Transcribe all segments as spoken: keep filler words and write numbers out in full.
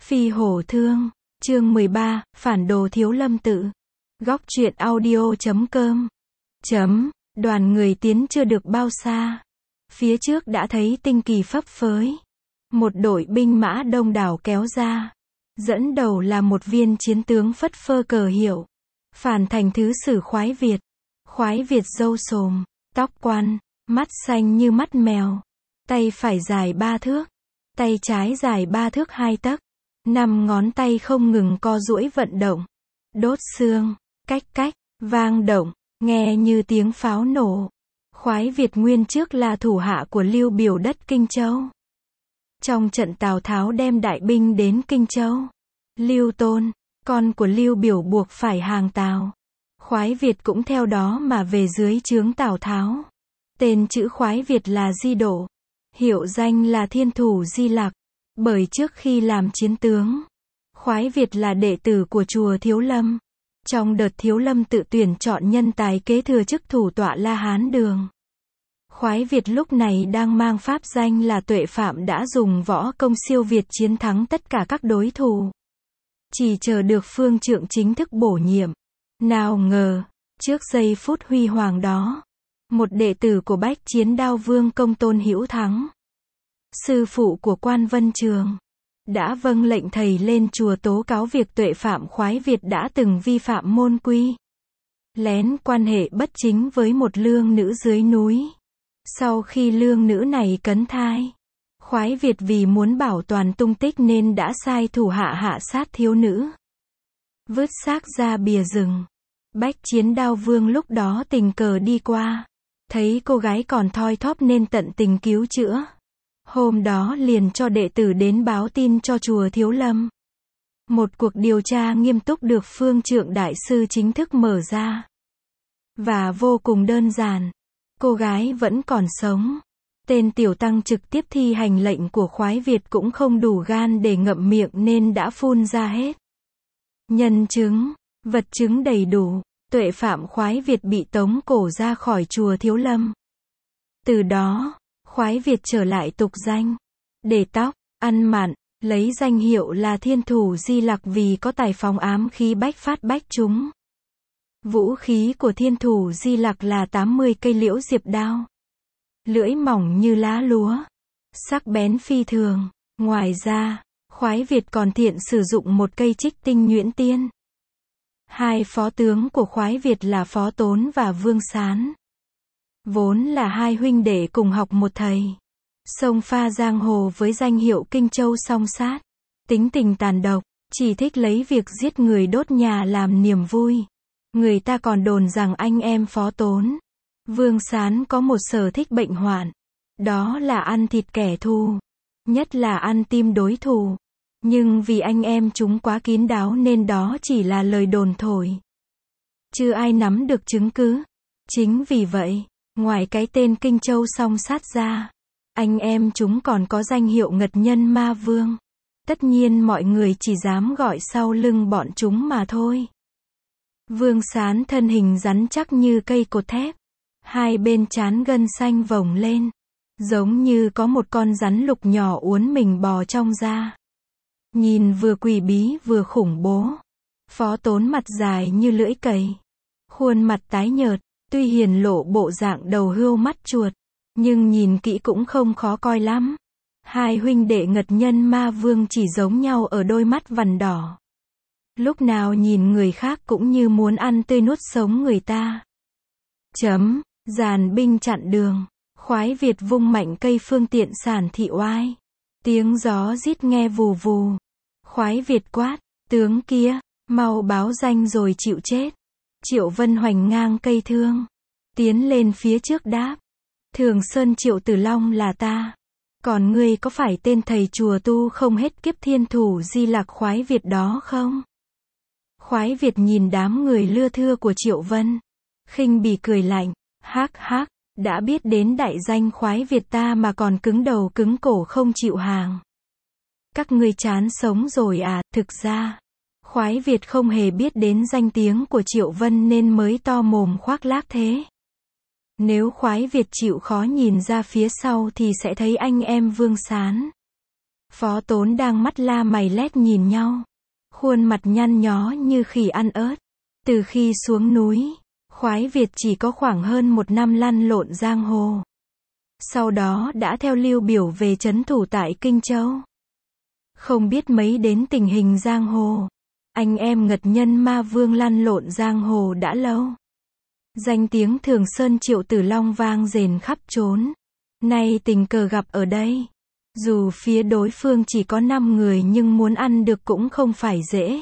Phi hổ thương, chương mười ba, phản đồ Thiếu Lâm tự. Góc truyện audio chấm com. Chấm, đoàn người tiến chưa được bao xa. Phía trước đã thấy tinh kỳ phấp phới. Một đội binh mã đông đảo kéo ra. Dẫn đầu là một viên chiến tướng phất phơ cờ hiệu. Phàn thành thứ sử Khoái Việt. Khoái Việt râu xồm, tóc quăn, mắt xanh như mắt mèo. Tay phải dài ba thước. Tay trái dài ba thước hai tấc. Năm ngón tay không ngừng co duỗi vận động. Đốt xương, cách cách, vang động, nghe như tiếng pháo nổ. Khoái Việt nguyên trước là thủ hạ của Lưu Biểu đất Kinh Châu. Trong trận Tào Tháo đem đại binh đến Kinh Châu, Lưu Tôn, con của Lưu Biểu buộc phải hàng Tào. Khoái Việt cũng theo đó mà về dưới trướng Tào Tháo. Tên chữ Khoái Việt là Di Độ. Hiệu danh là Thiên Thủ Di Lặc. Bởi trước khi làm chiến tướng, Khoái Việt là đệ tử của chùa Thiếu Lâm. Trong đợt Thiếu Lâm tự tuyển chọn nhân tài kế thừa chức thủ tọa La Hán Đường, Khoái Việt lúc này đang mang pháp danh là tuệ phạm đã dùng võ công siêu việt chiến thắng tất cả các đối thủ. Chỉ chờ được phương trượng chính thức bổ nhiệm. Nào ngờ, trước giây phút huy hoàng đó, một đệ tử của Bách Chiến Đao Vương Công Tôn Hữu Thắng, sư phụ của Quan Vân Trường, đã vâng lệnh thầy lên chùa tố cáo việc tuệ phạm Khoái Việt đã từng vi phạm môn quy, lén quan hệ bất chính với một lương nữ dưới núi. Sau khi lương nữ này cấn thai, Khoái Việt vì muốn bảo toàn tung tích nên đã sai thủ hạ hạ sát thiếu nữ, vứt xác ra bìa rừng. Bách Chiến Đao Vương lúc đó tình cờ đi qua, thấy cô gái còn thoi thóp nên tận tình cứu chữa. Hôm đó liền cho đệ tử đến báo tin cho chùa Thiếu Lâm. Một cuộc điều tra nghiêm túc được phương trượng đại sư chính thức mở ra. Và vô cùng đơn giản. Cô gái vẫn còn sống. Tên tiểu tăng trực tiếp thi hành lệnh của Khoái Việt cũng không đủ gan để ngậm miệng nên đã phun ra hết. Nhân chứng, vật chứng đầy đủ, tuệ phạm Khoái Việt bị tống cổ ra khỏi chùa Thiếu Lâm. Từ đó, Khoái Việt trở lại tục danh, để tóc, ăn mặn, lấy danh hiệu là Thiên Thủ Di Lặc vì có tài phóng ám khí bách phát bách trúng. Vũ khí của Thiên Thủ Di Lặc là tám mươi cây liễu diệp đao. Lưỡi mỏng như lá lúa, sắc bén phi thường. Ngoài ra, Khoái Việt còn thiện sử dụng một cây trích tinh nhuyễn tiên. Hai phó tướng của Khoái Việt là Phó Tốn và Vương Sán, vốn là hai huynh đệ cùng học một thầy. Xông pha giang hồ với danh hiệu Kinh Châu song sát. Tính tình tàn độc, chỉ thích lấy việc giết người đốt nhà làm niềm vui. Người ta còn đồn rằng anh em Phó Tốn, Vương Sán có một sở thích bệnh hoạn. Đó là ăn thịt kẻ thù, nhất là ăn tim đối thủ. Nhưng vì anh em chúng quá kín đáo nên đó chỉ là lời đồn thổi. Chưa ai nắm được chứng cứ. Chính vì vậy, ngoài cái tên Kinh Châu song sát ra, anh em chúng còn có danh hiệu Ngật Nhân Ma Vương. Tất nhiên mọi người chỉ dám gọi sau lưng bọn chúng mà thôi. Vương Sán thân hình rắn chắc như cây cột thép. Hai bên trán gân xanh vổng lên, giống như có một con rắn lục nhỏ uốn mình bò trong da. Nhìn vừa quỷ bí vừa khủng bố. Phó Tốn mặt dài như lưỡi cầy, khuôn mặt tái nhợt, tuy hiển lộ bộ dạng đầu hươu mắt chuột, nhưng nhìn kỹ cũng không khó coi lắm. Hai huynh đệ Ngật Nhân Ma Vương chỉ giống nhau ở đôi mắt vằn đỏ. Lúc nào nhìn người khác cũng như muốn ăn tươi nuốt sống người ta. Chấm, dàn binh chặn đường. Khoái Việt vung mạnh cây phương tiện sản thị oai. Tiếng gió rít nghe vù vù. Khoái Việt quát, tướng kia, mau báo danh rồi chịu chết. Triệu Vân hoành ngang cây thương, tiến lên phía trước đáp, Thường Sơn Triệu Tử Long là ta. Còn ngươi có phải tên thầy chùa tu không hết kiếp Thiên Thủ Di Lặc Khoái Việt đó không? Khoái Việt nhìn đám người lưa thưa của Triệu Vân, khinh bỉ cười lạnh, hắc hắc, đã biết đến đại danh Khoái Việt ta mà còn cứng đầu cứng cổ không chịu hàng. Các ngươi chán sống rồi à? Thực ra, Khoái Việt không hề biết đến danh tiếng của Triệu Vân nên mới to mồm khoác lác thế. Nếu Khoái Việt chịu khó nhìn ra phía sau thì sẽ thấy anh em Vương Sán, Phó Tốn đang mắt la mày lét nhìn nhau. Khuôn mặt nhăn nhó như khỉ ăn ớt. Từ khi xuống núi, Khoái Việt chỉ có khoảng hơn một năm lăn lộn giang hồ. Sau đó đã theo Lưu Biểu về trấn thủ tại Kinh Châu. Không biết mấy đến tình hình giang hồ. Anh em Ngật Nhân Ma Vương lăn lộn giang hồ đã lâu. Danh tiếng Thường Sơn Triệu Tử Long vang rền khắp trốn. Nay tình cờ gặp ở đây. Dù phía đối phương chỉ có năm người nhưng muốn ăn được cũng không phải dễ.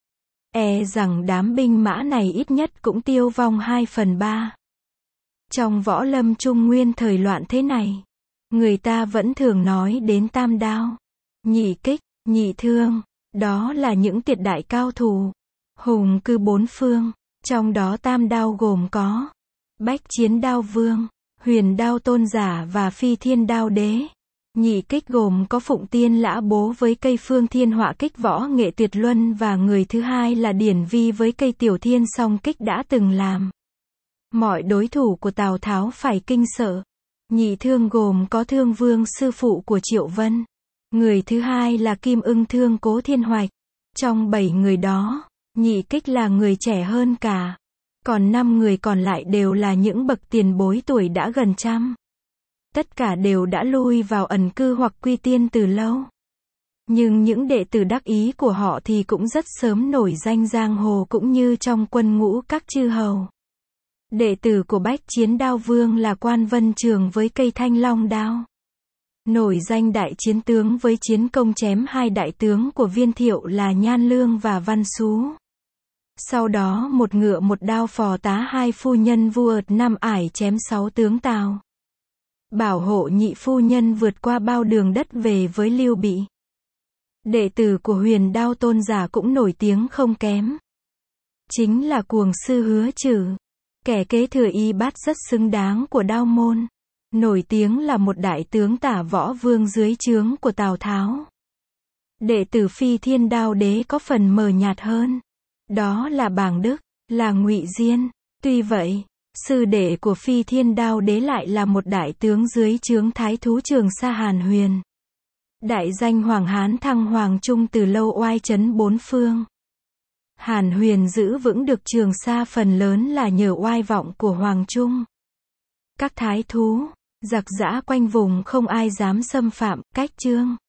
E rằng đám binh mã này ít nhất cũng tiêu vong hai phần ba. Trong võ lâm Trung Nguyên thời loạn thế này, người ta vẫn thường nói đến tam đao, nhị kích, nhị thương. Đó là những tuyệt đại cao thủ, hùng cư bốn phương. Trong đó tam đao gồm có Bách Chiến Đao Vương, Huyền Đao Tôn Giả và Phi Thiên Đao Đế. Nhị kích gồm có Phụng Tiên Lã Bố với cây Phương Thiên Họa Kích võ nghệ tuyệt luân, và người thứ hai là Điển Vi với cây Tiểu Thiên Song Kích đã từng làm mọi đối thủ của Tào Tháo phải kinh sợ. Nhị thương gồm có Thương Vương sư phụ của Triệu Vân. Người thứ hai là Kim Ưng Thương Cố Thiên Hoạch. Trong bảy người đó, nhị kích là người trẻ hơn cả. Còn năm người còn lại đều là những bậc tiền bối tuổi đã gần trăm. Tất cả đều đã lui vào ẩn cư hoặc quy tiên từ lâu. Nhưng những đệ tử đắc ý của họ thì cũng rất sớm nổi danh giang hồ cũng như trong quân ngũ các chư hầu. Đệ tử của Bách Chiến Đao Vương là Quan Vân Trường với cây Thanh Long Đao. Nổi danh đại chiến tướng với chiến công chém hai đại tướng của Viên Thiệu là Nhan Lương và Văn Xú. Sau đó một ngựa một đao phò tá hai phu nhân vua ợt năm ải chém sáu tướng Tào. Bảo hộ nhị phu nhân vượt qua bao đường đất về với Lưu Bị. Đệ tử của Huyền Đao Tôn Giả cũng nổi tiếng không kém. Chính là Cuồng Sư Hứa Trử, kẻ kế thừa y bát rất xứng đáng của Đao môn. Nổi tiếng là một đại tướng tả võ vương dưới trướng của Tào Tháo. Đệ tử Phi Thiên Đao Đế có phần mờ nhạt hơn. Đó là Bàng Đức, là Ngụy Diên. Tuy vậy, sư đệ của Phi Thiên Đao Đế lại là một đại tướng dưới trướng Thái thú Trường Sa Hàn Huyền. Đại danh Hoàng Hán Thăng Hoàng Trung từ lâu oai chấn bốn phương. Hàn Huyền giữ vững được Trường Sa phần lớn là nhờ oai vọng của Hoàng Trung. Các thái thú, giặc giã quanh vùng không ai dám xâm phạm. Cách chương